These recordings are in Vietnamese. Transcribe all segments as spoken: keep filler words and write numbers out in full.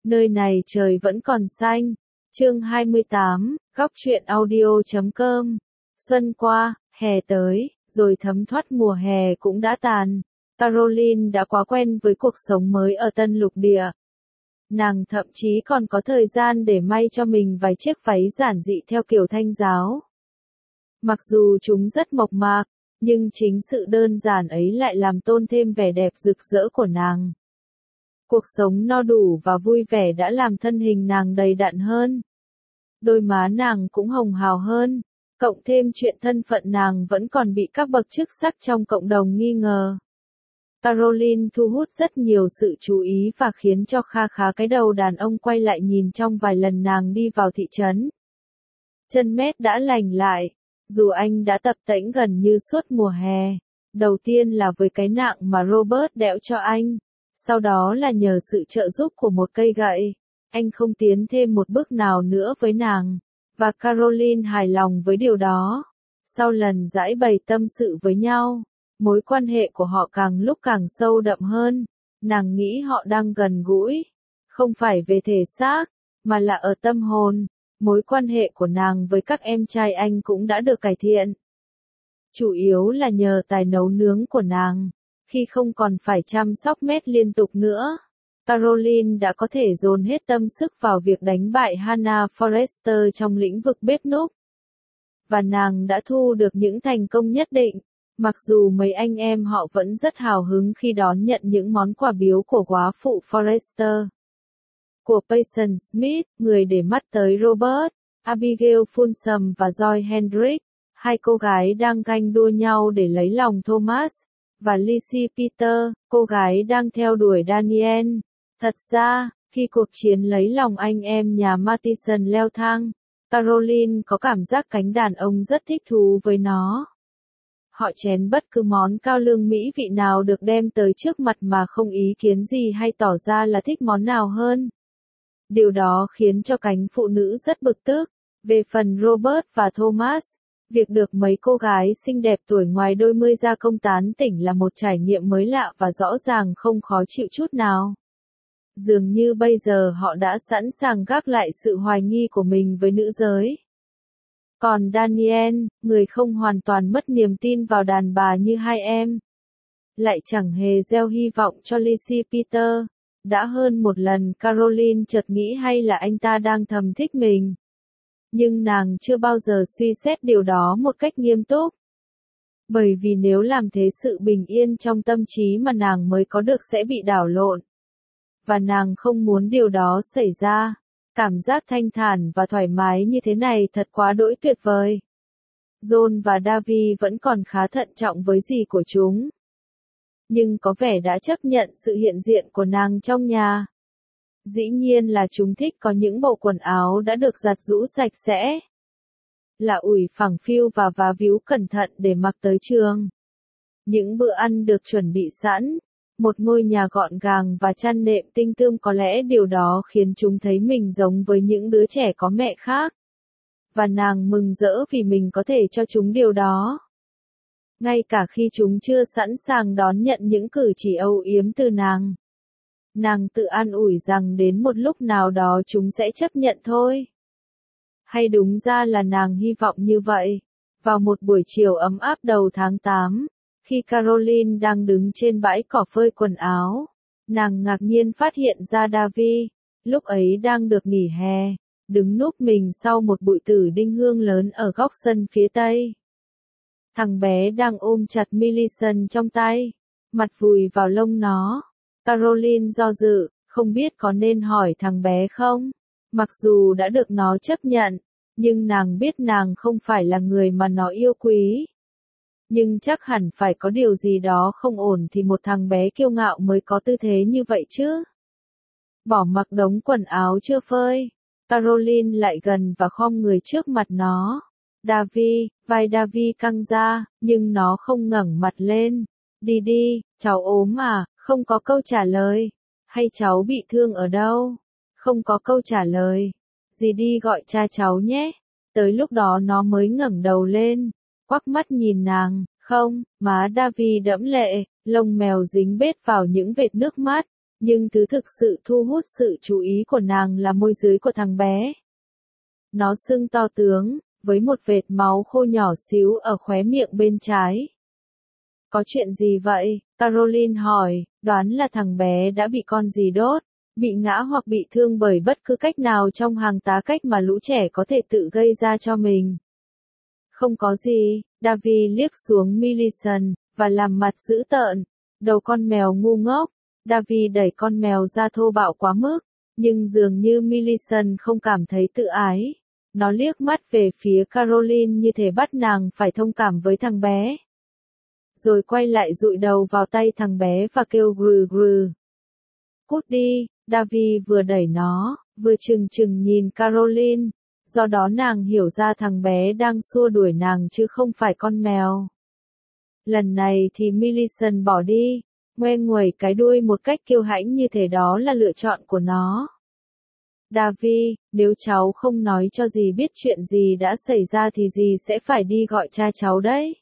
Nơi này trời vẫn còn xanh. Chương hai mươi tám, góc truyện audio chấm com. Xuân qua, hè tới, rồi thấm thoát mùa hè cũng đã tàn. Caroline đã quá quen với cuộc sống mới ở Tân Lục Địa. Nàng thậm chí còn có thời gian để may cho mình vài chiếc váy giản dị theo kiểu Thanh giáo. Mặc dù chúng rất mộc mạc, nhưng chính sự đơn giản ấy lại làm tôn thêm vẻ đẹp rực rỡ của nàng. Cuộc sống no đủ và vui vẻ đã làm thân hình nàng đầy đặn hơn. Đôi má nàng cũng hồng hào hơn, cộng thêm chuyện thân phận nàng vẫn còn bị các bậc chức sắc trong cộng đồng nghi ngờ. Caroline thu hút rất nhiều sự chú ý và khiến cho kha khá cái đầu đàn ông quay lại nhìn trong vài lần nàng đi vào thị trấn. Chân Mét đã lành lại, dù anh đã tập tễnh gần như suốt mùa hè. Đầu tiên là với cái nạng mà Robert đẽo cho anh, sau đó là nhờ sự trợ giúp của một cây gậy. Anh không tiến thêm một bước nào nữa với nàng, và Caroline hài lòng với điều đó. Sau lần giải bày tâm sự với nhau, mối quan hệ của họ càng lúc càng sâu đậm hơn. Nàng nghĩ họ đang gần gũi, không phải về thể xác, mà là ở tâm hồn. Mối quan hệ của nàng với các em trai anh cũng đã được cải thiện. Chủ yếu là nhờ tài nấu nướng của nàng, khi không còn phải chăm sóc Mét liên tục nữa. Caroline đã có thể dồn hết tâm sức vào việc đánh bại Hannah Forrester trong lĩnh vực bếp núc. Và nàng đã thu được những thành công nhất định, mặc dù mấy anh em họ vẫn rất hào hứng khi đón nhận những món quà biếu của góa phụ Forrester. Của Payson Smith, người để mắt tới Robert, Abigail Folsom và Joy Hendrick, hai cô gái đang ganh đua nhau để lấy lòng Thomas, và Lizzie Peter, cô gái đang theo đuổi Daniel. Thật ra, khi cuộc chiến lấy lòng anh em nhà Mathison leo thang, Caroline có cảm giác cánh đàn ông rất thích thú với nó. Họ chén bất cứ món cao lương mỹ vị nào được đem tới trước mặt mà không ý kiến gì hay tỏ ra là thích món nào hơn. Điều đó khiến cho cánh phụ nữ rất bực tức. Về phần Robert và Thomas, việc được mấy cô gái xinh đẹp tuổi ngoài đôi mươi ra công tán tỉnh là một trải nghiệm mới lạ và rõ ràng không khó chịu chút nào. Dường như bây giờ họ đã sẵn sàng gác lại sự hoài nghi của mình với nữ giới. Còn Daniel, người không hoàn toàn mất niềm tin vào đàn bà như hai em, lại chẳng hề gieo hy vọng cho Lizzie Peter. Đã hơn một lần Caroline chợt nghĩ hay là anh ta đang thầm thích mình. Nhưng nàng chưa bao giờ suy xét điều đó một cách nghiêm túc. Bởi vì nếu làm thế sự bình yên trong tâm trí mà nàng mới có được sẽ bị đảo lộn. Và nàng không muốn điều đó xảy ra. Cảm giác thanh thản và thoải mái như thế này thật quá đỗi tuyệt vời. John và Davy vẫn còn khá thận trọng với dì của chúng. Nhưng có vẻ đã chấp nhận sự hiện diện của nàng trong nhà. Dĩ nhiên là chúng thích có những bộ quần áo đã được giặt giũ sạch sẽ, là ủi phẳng phiu và vá víu cẩn thận để mặc tới trường. Những bữa ăn được chuẩn bị sẵn, một ngôi nhà gọn gàng và chăn nệm tinh tươm, có lẽ điều đó khiến chúng thấy mình giống với những đứa trẻ có mẹ khác. Và nàng mừng rỡ vì mình có thể cho chúng điều đó. Ngay cả khi chúng chưa sẵn sàng đón nhận những cử chỉ âu yếm từ nàng. Nàng tự an ủi rằng đến một lúc nào đó chúng sẽ chấp nhận thôi. Hay đúng ra là nàng hy vọng như vậy. Vào một buổi chiều ấm áp đầu tháng tám, khi Caroline đang đứng trên bãi cỏ phơi quần áo, nàng ngạc nhiên phát hiện ra Davy, lúc ấy đang được nghỉ hè, đứng núp mình sau một bụi tử đinh hương lớn ở góc sân phía tây. Thằng bé đang ôm chặt Millicent trong tay, mặt vùi vào lông nó. Caroline do dự, không biết có nên hỏi thằng bé không. Mặc dù đã được nó chấp nhận, nhưng nàng biết nàng không phải là người mà nó yêu quý. Nhưng chắc hẳn phải có điều gì đó không ổn thì một thằng bé kiêu ngạo mới có tư thế như vậy chứ. Bỏ mặc đống quần áo chưa phơi, Caroline lại gần và khom người trước mặt nó. Davy, vai Davy căng ra, nhưng nó không ngẩng mặt lên. Đi đi, cháu ốm à, không có câu trả lời. Hay cháu bị thương ở đâu? Không có câu trả lời. Dì đi gọi cha cháu nhé. Tới lúc đó nó mới ngẩng đầu lên, quắc mắt nhìn nàng. Không, má Davy đẫm lệ, lông mèo dính bết vào những vệt nước mắt. Nhưng thứ thực sự thu hút sự chú ý của nàng là môi dưới của thằng bé. Nó sưng to tướng, với một vệt máu khô nhỏ xíu ở khóe miệng bên trái. Có chuyện gì vậy? Caroline hỏi, đoán là thằng bé đã bị con gì đốt, bị ngã hoặc bị thương bởi bất cứ cách nào trong hàng tá cách mà lũ trẻ có thể tự gây ra cho mình. Không có gì, Davy liếc xuống Millicent, và làm mặt dữ tợn. Đầu con mèo ngu ngốc. Davy đẩy con mèo ra thô bạo quá mức, nhưng dường như Millicent không cảm thấy tự ái. Nó liếc mắt về phía Caroline như thể bắt nàng phải thông cảm với thằng bé. Rồi quay lại dụi đầu vào tay thằng bé và kêu grừ grừ. Cút đi, Davy vừa đẩy nó, vừa chừng chừng nhìn Caroline, do đó nàng hiểu ra thằng bé đang xua đuổi nàng chứ không phải con mèo. Lần này thì Millicent bỏ đi, ngoe nguẩy cái đuôi một cách kiêu hãnh như thể đó là lựa chọn của nó. Davy, nếu cháu không nói cho dì biết chuyện gì đã xảy ra thì dì sẽ phải đi gọi cha cháu đấy.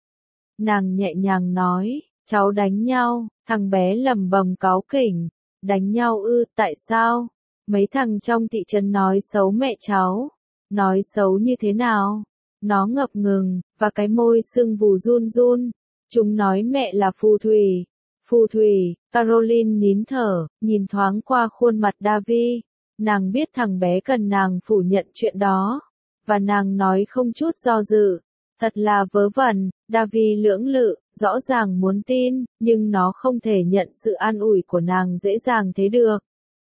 Nàng nhẹ nhàng nói, cháu đánh nhau, thằng bé lẩm bẩm cáu kỉnh, đánh nhau ư, tại sao? Mấy thằng trong thị trấn nói xấu mẹ cháu, nói xấu như thế nào? Nó ngập ngừng, và cái môi sưng vù run run, chúng nói mẹ là phù thủy. Phù thủy, Caroline nín thở, nhìn thoáng qua khuôn mặt Davy, nàng biết thằng bé cần nàng phủ nhận chuyện đó, và nàng nói không chút do dự. Thật là vớ vẩn, Davy lưỡng lự, rõ ràng muốn tin, nhưng nó không thể nhận sự an ủi của nàng dễ dàng thế được.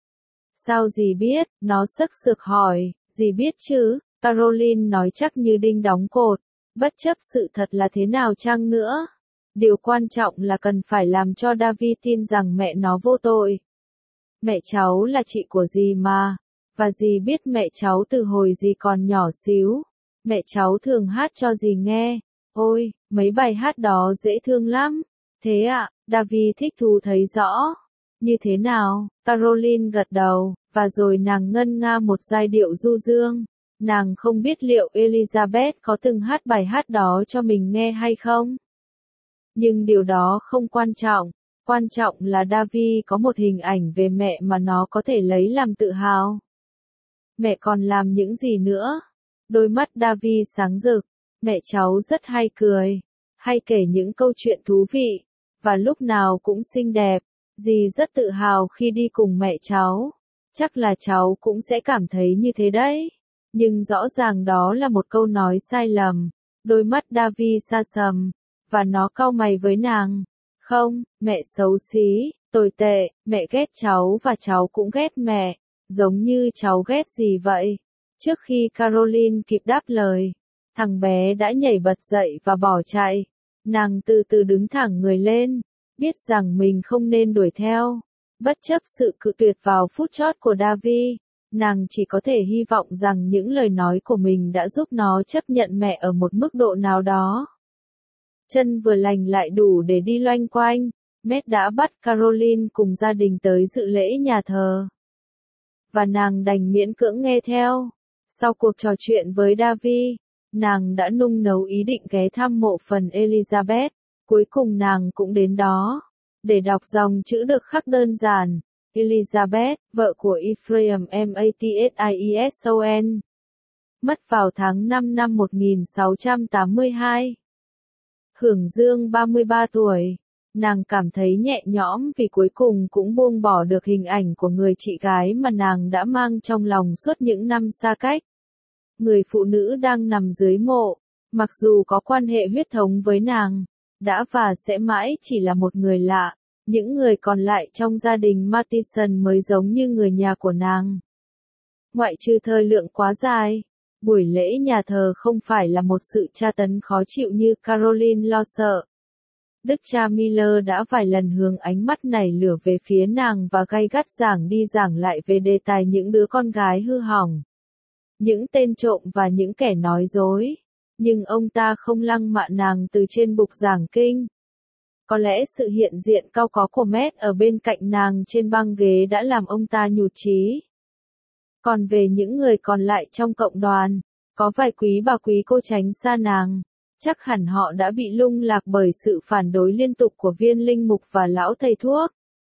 Sao dì biết? Nó sấc sực hỏi, dì biết chứ? Caroline nói chắc như đinh đóng cột, bất chấp sự thật là thế nào chăng nữa. Điều quan trọng là cần phải làm cho Davy tin rằng mẹ nó vô tội. Mẹ cháu là chị của dì mà, và dì biết mẹ cháu từ hồi dì còn nhỏ xíu. Mẹ cháu thường hát cho dì nghe. Ôi, mấy bài hát đó dễ thương lắm. Thế ạ, à, Davy thích thú thấy rõ. Như thế nào? Caroline gật đầu, và rồi nàng ngân nga một giai điệu du dương. Nàng không biết liệu Elizabeth có từng hát bài hát đó cho mình nghe hay không. Nhưng điều đó không quan trọng. Quan trọng là Davy có một hình ảnh về mẹ mà nó có thể lấy làm tự hào. Mẹ còn làm những gì nữa? Đôi mắt Davy sáng rực. Mẹ cháu rất hay cười, hay kể những câu chuyện thú vị, và lúc nào cũng xinh đẹp. Dì rất tự hào khi đi cùng mẹ cháu. Chắc là cháu cũng sẽ cảm thấy như thế đấy. Nhưng rõ ràng đó là một câu nói sai lầm. Đôi mắt Davy sa sầm, và nó cau mày với nàng. Không, mẹ xấu xí, tồi tệ, mẹ ghét cháu và cháu cũng ghét mẹ, giống như cháu ghét gì vậy? Trước khi Caroline kịp đáp lời, thằng bé đã nhảy bật dậy và bỏ chạy. Nàng từ từ đứng thẳng người lên, biết rằng mình không nên đuổi theo. Bất chấp sự cự tuyệt vào phút chót của Davy, nàng chỉ có thể hy vọng rằng những lời nói của mình đã giúp nó chấp nhận mẹ ở một mức độ nào đó. Chân vừa lành lại đủ để đi loanh quanh, Matt đã bắt Caroline cùng gia đình tới dự lễ nhà thờ. Và nàng đành miễn cưỡng nghe theo. Sau cuộc trò chuyện với Davy, nàng đã nung nấu ý định ghé thăm mộ phần Elizabeth. Cuối cùng nàng cũng đến đó, để đọc dòng chữ được khắc đơn giản. Elizabeth, vợ của Ephraim Matthison, mất vào tháng năm năm một nghìn sáu trăm tám mươi hai. Hưởng dương ba mươi ba tuổi, nàng cảm thấy nhẹ nhõm vì cuối cùng cũng buông bỏ được hình ảnh của người chị gái mà nàng đã mang trong lòng suốt những năm xa cách. Người phụ nữ đang nằm dưới mộ, mặc dù có quan hệ huyết thống với nàng, đã và sẽ mãi chỉ là một người lạ. Những người còn lại trong gia đình Mathison mới giống như người nhà của nàng. Ngoại trừ thời lượng quá dài, buổi lễ nhà thờ không phải là một sự tra tấn khó chịu như Caroline lo sợ. Đức cha Miller đã vài lần hướng ánh mắt nảy lửa về phía nàng và gay gắt giảng đi giảng lại về đề tài những đứa con gái hư hỏng, những tên trộm và những kẻ nói dối. Nhưng ông ta không lăng mạ nàng từ trên bục giảng kinh. Có lẽ sự hiện diện cao có của Matt ở bên cạnh nàng trên băng ghế đã làm ông ta nhụt chí. Còn về những người còn lại trong cộng đoàn, có vài quý bà quý cô tránh xa nàng, chắc hẳn họ đã bị lung lạc bởi sự phản đối liên tục của viên linh mục và lão thầy thuốc.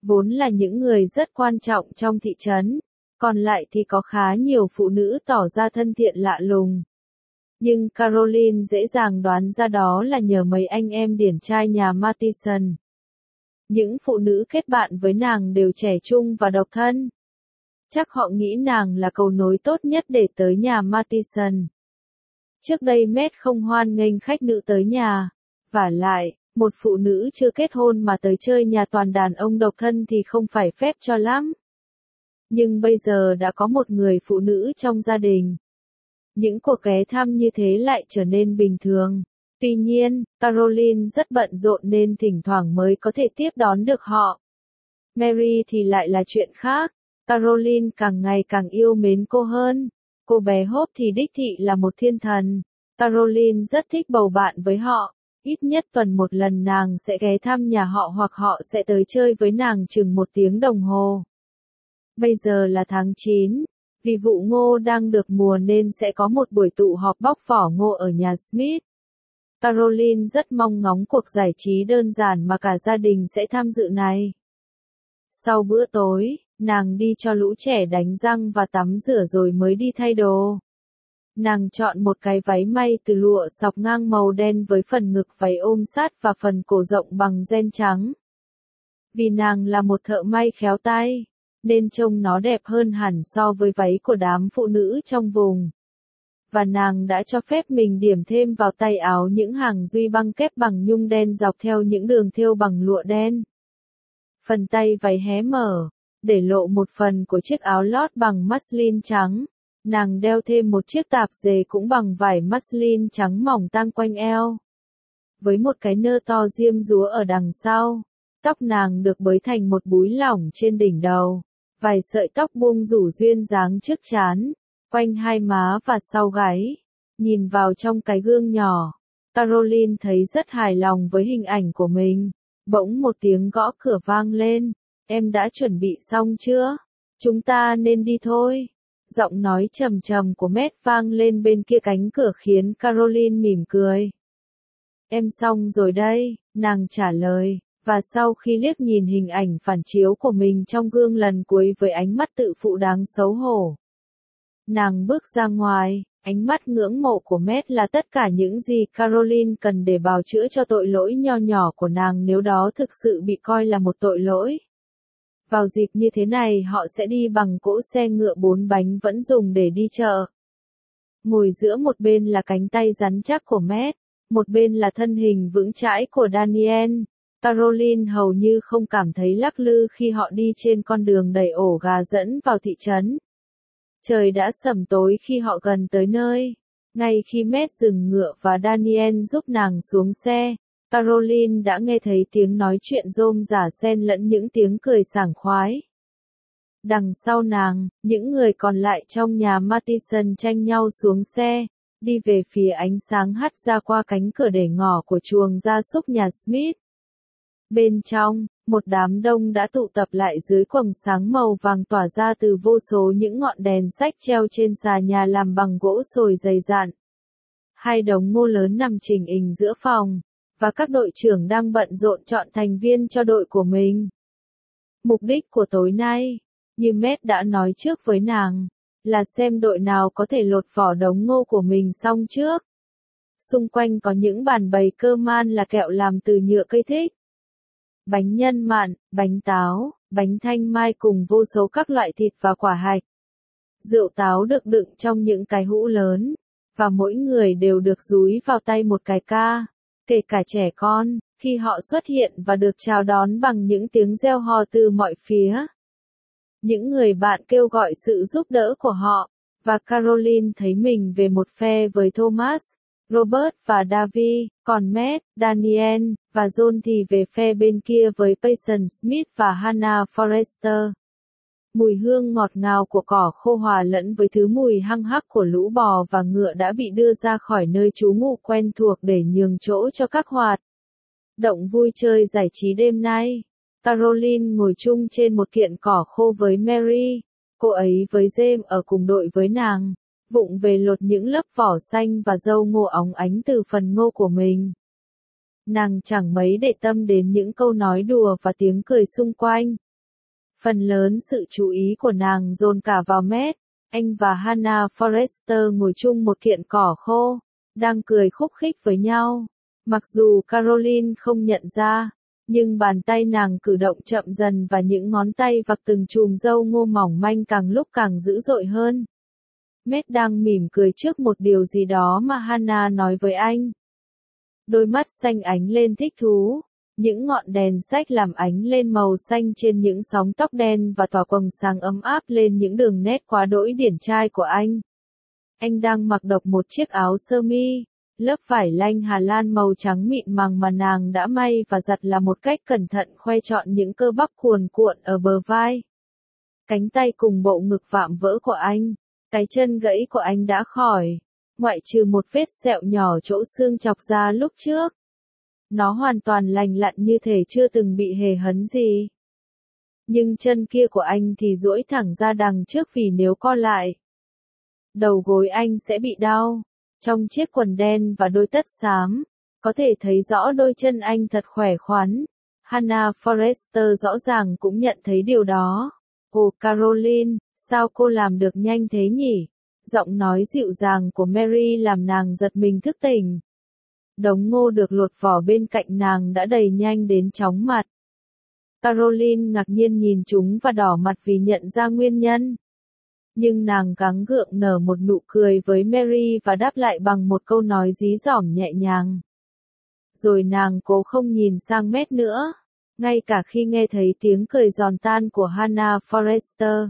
vốn là những người rất quan trọng trong thị trấn, còn lại thì có khá nhiều phụ nữ tỏ ra thân thiện lạ lùng. Nhưng Caroline dễ dàng đoán ra đó là nhờ mấy anh em điển trai nhà Mathison. Những phụ nữ kết bạn với nàng đều trẻ trung và độc thân. Chắc họ nghĩ nàng là cầu nối tốt nhất để tới nhà Mathison. Trước đây Matt không hoan nghênh khách nữ tới nhà. Vả lại, một phụ nữ chưa kết hôn mà tới chơi nhà toàn đàn ông độc thân thì không phải phép cho lắm. Nhưng bây giờ đã có một người phụ nữ trong gia đình. Những cuộc ghé thăm như thế lại trở nên bình thường. Tuy nhiên, Caroline rất bận rộn nên thỉnh thoảng mới có thể tiếp đón được họ. Mary thì lại là chuyện khác. Caroline càng ngày càng yêu mến cô hơn. Cô bé Hope thì đích thị là một thiên thần. Caroline rất thích bầu bạn với họ. Ít nhất tuần một lần nàng sẽ ghé thăm nhà họ hoặc họ sẽ tới chơi với nàng chừng một tiếng đồng hồ. Bây giờ là tháng chín. Vì vụ ngô đang được mùa nên sẽ có một buổi tụ họp bóc vỏ ngô ở nhà Smith. Caroline rất mong ngóng cuộc giải trí đơn giản mà cả gia đình sẽ tham dự này. Sau bữa tối, nàng đi cho lũ trẻ đánh răng và tắm rửa rồi mới đi thay đồ. Nàng chọn một cái váy may từ lụa sọc ngang màu đen với phần ngực váy ôm sát và phần cổ rộng bằng ren trắng. Vì nàng là một thợ may khéo tay, nên trông nó đẹp hơn hẳn so với váy của đám phụ nữ trong vùng. Và nàng đã cho phép mình điểm thêm vào tay áo những hàng duy băng kép bằng nhung đen dọc theo những đường thêu bằng lụa đen. Phần tay váy hé mở, để lộ một phần của chiếc áo lót bằng muslin trắng. Nàng đeo thêm một chiếc tạp dề cũng bằng vải muslin trắng mỏng tang quanh eo. Với một cái nơ to diêm dúa ở đằng sau, tóc nàng được bới thành một búi lỏng trên đỉnh đầu. Vài sợi tóc buông rủ duyên dáng trước trán, quanh hai má và sau gáy. Nhìn vào trong cái gương nhỏ, Caroline thấy rất hài lòng với hình ảnh của mình. Bỗng một tiếng gõ cửa vang lên. Em đã chuẩn bị xong chưa? Chúng ta nên đi thôi. Giọng nói trầm trầm của Matt vang lên bên kia cánh cửa khiến Caroline mỉm cười. Em xong rồi đây, nàng trả lời. Và sau khi liếc nhìn hình ảnh phản chiếu của mình trong gương lần cuối với ánh mắt tự phụ đáng xấu hổ, nàng bước ra ngoài. Ánh mắt ngưỡng mộ của Matt là tất cả những gì Caroline cần để bào chữa cho tội lỗi nho nhỏ của nàng nếu đó thực sự bị coi là một tội lỗi. Vào dịp như thế này họ sẽ đi bằng cỗ xe ngựa bốn bánh vẫn dùng để đi chợ. Ngồi giữa một bên là cánh tay rắn chắc của Matt, một bên là thân hình vững chãi của Daniel. Caroline hầu như không cảm thấy lắc lư khi họ đi trên con đường đầy ổ gà dẫn vào thị trấn. Trời đã sẩm tối khi họ gần tới nơi. Ngay khi Matt dừng ngựa và Daniel giúp nàng xuống xe, Caroline đã nghe thấy tiếng nói chuyện rôm rả xen lẫn những tiếng cười sảng khoái. Đằng sau nàng, những người còn lại trong nhà Mathison tranh nhau xuống xe, đi về phía ánh sáng hắt ra qua cánh cửa để ngỏ của chuồng gia súc nhà Smith. Bên trong, một đám đông đã tụ tập lại dưới quầng sáng màu vàng tỏa ra từ vô số những ngọn đèn sách treo trên xà nhà làm bằng gỗ sồi dày dặn. Hai đống ngô lớn nằm chỉnh hình giữa phòng, và các đội trưởng đang bận rộn chọn thành viên cho đội của mình. Mục đích của tối nay, như Matt đã nói trước với nàng, là xem đội nào có thể lột vỏ đống ngô của mình xong trước. Xung quanh có những bàn bày cơ man là kẹo làm từ nhựa cây thích, bánh nhân mặn, bánh táo, bánh thanh mai cùng vô số các loại thịt và quả hạch. Rượu táo được đựng trong những cái hũ lớn, và mỗi người đều được dúi vào tay một cái ca, kể cả trẻ con, khi họ xuất hiện và được chào đón bằng những tiếng reo hò từ mọi phía. Những người bạn kêu gọi sự giúp đỡ của họ, và Caroline thấy mình về một phe với Thomas, Robert và Davy, còn Matt, Daniel, và John thì về phe bên kia với Payson Smith và Hannah Forrester. Mùi hương ngọt ngào của cỏ khô hòa lẫn với thứ mùi hăng hắc của lũ bò và ngựa đã bị đưa ra khỏi nơi trú ngụ quen thuộc để nhường chỗ cho các hoạt động vui chơi giải trí đêm nay. Caroline ngồi chung trên một kiện cỏ khô với Mary, cô ấy với James ở cùng đội với nàng, vụng về lột những lớp vỏ xanh và dâu ngô óng ánh từ phần ngô của mình. Nàng chẳng mấy để tâm đến những câu nói đùa và tiếng cười xung quanh, Phần lớn sự chú ý của nàng dồn cả vào Matt. Anh và Hannah Forrester ngồi chung một kiện cỏ khô, đang cười khúc khích với nhau. Mặc dù Caroline không nhận ra, nhưng bàn tay nàng cử động chậm dần và những ngón tay vạch từng chùm râu ngô mỏng manh càng lúc càng dữ dội hơn. Matt đang mỉm cười trước một điều gì đó mà Hannah nói với anh. Đôi mắt xanh ánh lên thích thú. Những ngọn đèn sách làm ánh lên màu xanh trên những sóng tóc đen và tỏa quầng sáng ấm áp lên những đường nét quá đỗi điển trai của anh. Anh đang mặc độc một chiếc áo sơ mi, lớp vải lanh Hà Lan màu trắng mịn màng mà nàng đã may và giặt là một cách cẩn thận khoe trọn những cơ bắp cuồn cuộn ở bờ vai. Cánh tay cùng bộ ngực vạm vỡ của anh, cái chân gãy của anh đã khỏi, ngoại trừ một vết sẹo nhỏ chỗ xương chọc ra lúc trước. Nó hoàn toàn lành lặn như thể chưa từng bị hề hấn gì. Nhưng chân kia của anh thì duỗi thẳng ra đằng trước vì nếu co lại, đầu gối anh sẽ bị đau. Trong chiếc quần đen và đôi tất xám, có thể thấy rõ đôi chân anh thật khỏe khoắn. Hannah Forrester rõ ràng cũng nhận thấy điều đó. Ồ Caroline, sao cô làm được nhanh thế nhỉ? Giọng nói dịu dàng của Mary làm nàng giật mình thức tỉnh. Đống ngô được lột vỏ bên cạnh nàng đã đầy nhanh đến chóng mặt. Caroline ngạc nhiên nhìn chúng và đỏ mặt vì nhận ra nguyên nhân. Nhưng nàng gắng gượng nở một nụ cười với Mary và đáp lại bằng một câu nói dí dỏm nhẹ nhàng. Rồi nàng cố không nhìn sang Matt nữa, ngay cả khi nghe thấy tiếng cười giòn tan của Hannah Forrester.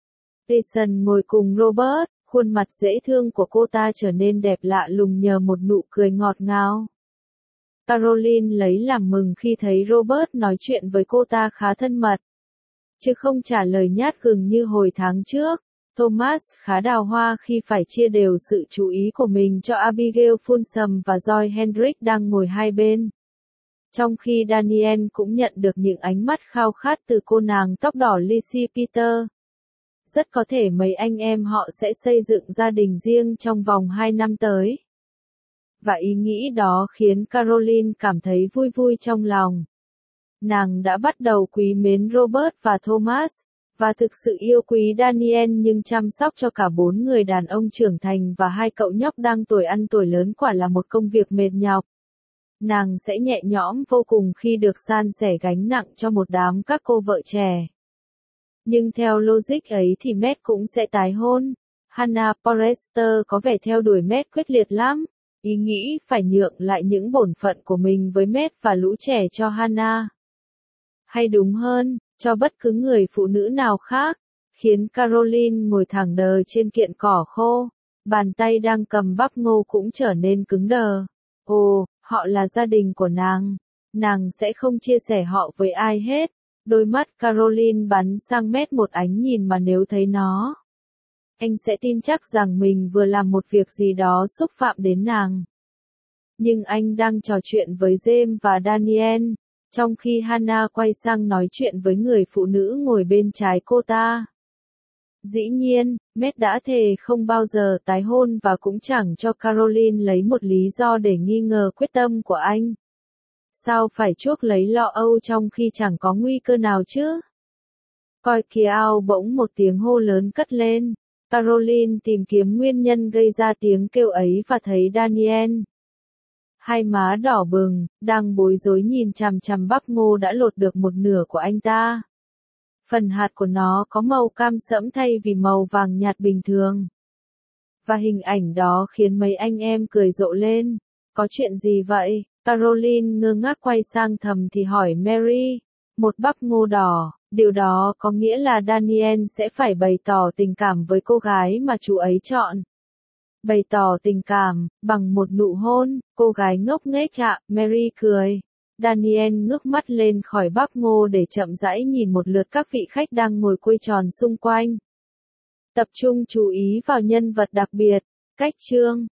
Jason ngồi cùng Robert, khuôn mặt dễ thương của cô ta trở nên đẹp lạ lùng nhờ một nụ cười ngọt ngào. Caroline lấy làm mừng khi thấy Robert nói chuyện với cô ta khá thân mật, chứ không trả lời nhát gừng như hồi tháng trước. Thomas khá đào hoa khi phải chia đều sự chú ý của mình cho Abigail Folsom và Joy Hendrick đang ngồi hai bên. Trong khi Daniel cũng nhận được những ánh mắt khao khát từ cô nàng tóc đỏ Lizzie Peter. Rất có thể mấy anh em họ sẽ xây dựng gia đình riêng trong vòng hai năm tới. Và ý nghĩ đó khiến Caroline cảm thấy vui vui trong lòng. Nàng đã bắt đầu quý mến Robert và Thomas, và thực sự yêu quý Daniel, nhưng chăm sóc cho cả bốn người đàn ông trưởng thành và hai cậu nhóc đang tuổi ăn tuổi lớn quả là một công việc mệt nhọc. Nàng sẽ nhẹ nhõm vô cùng khi được san sẻ gánh nặng cho một đám các cô vợ trẻ. Nhưng theo logic ấy thì Matt cũng sẽ tái hôn. Hannah Forrester có vẻ theo đuổi Matt quyết liệt lắm, ý nghĩ phải nhượng lại những bổn phận của mình với Matt và lũ trẻ cho Hannah. Hay đúng hơn, cho bất cứ người phụ nữ nào khác, khiến Caroline ngồi thẳng đờ trên kiện cỏ khô, bàn tay đang cầm bắp ngô cũng trở nên cứng đờ. Ồ, họ là gia đình của nàng, nàng sẽ không chia sẻ họ với ai hết. Đôi mắt Caroline bắn sang Matt một ánh nhìn mà nếu thấy nó, anh sẽ tin chắc rằng mình vừa làm một việc gì đó xúc phạm đến nàng. Nhưng anh đang trò chuyện với James và Daniel, trong khi Hannah quay sang nói chuyện với người phụ nữ ngồi bên trái cô ta. Dĩ nhiên, Matt đã thề không bao giờ tái hôn và cũng chẳng cho Caroline lấy một lý do để nghi ngờ quyết tâm của anh. Sao phải chuốc lấy lo âu trong khi chẳng có nguy cơ nào chứ? Coi kìa, bỗng một tiếng hô lớn cất lên. Caroline tìm kiếm nguyên nhân gây ra tiếng kêu ấy và thấy Daniel. Hai má đỏ bừng, đang bối rối nhìn chằm chằm bắp ngô đã lột được một nửa của anh ta. Phần hạt của nó có màu cam sẫm thay vì màu vàng nhạt bình thường. Và hình ảnh đó khiến mấy anh em cười rộ lên. Có chuyện gì vậy? Caroline ngơ ngác quay sang thầm thì hỏi Mary. Một bắp ngô đỏ, điều đó có nghĩa là Daniel sẽ phải bày tỏ tình cảm với cô gái mà chú ấy chọn. Bày tỏ tình cảm, bằng một nụ hôn, cô gái ngốc nghếch ạ, Mary cười. Daniel ngước mắt lên khỏi bắp ngô để chậm rãi nhìn một lượt các vị khách đang ngồi quây tròn xung quanh. Tập trung chú ý vào nhân vật đặc biệt, cách chương.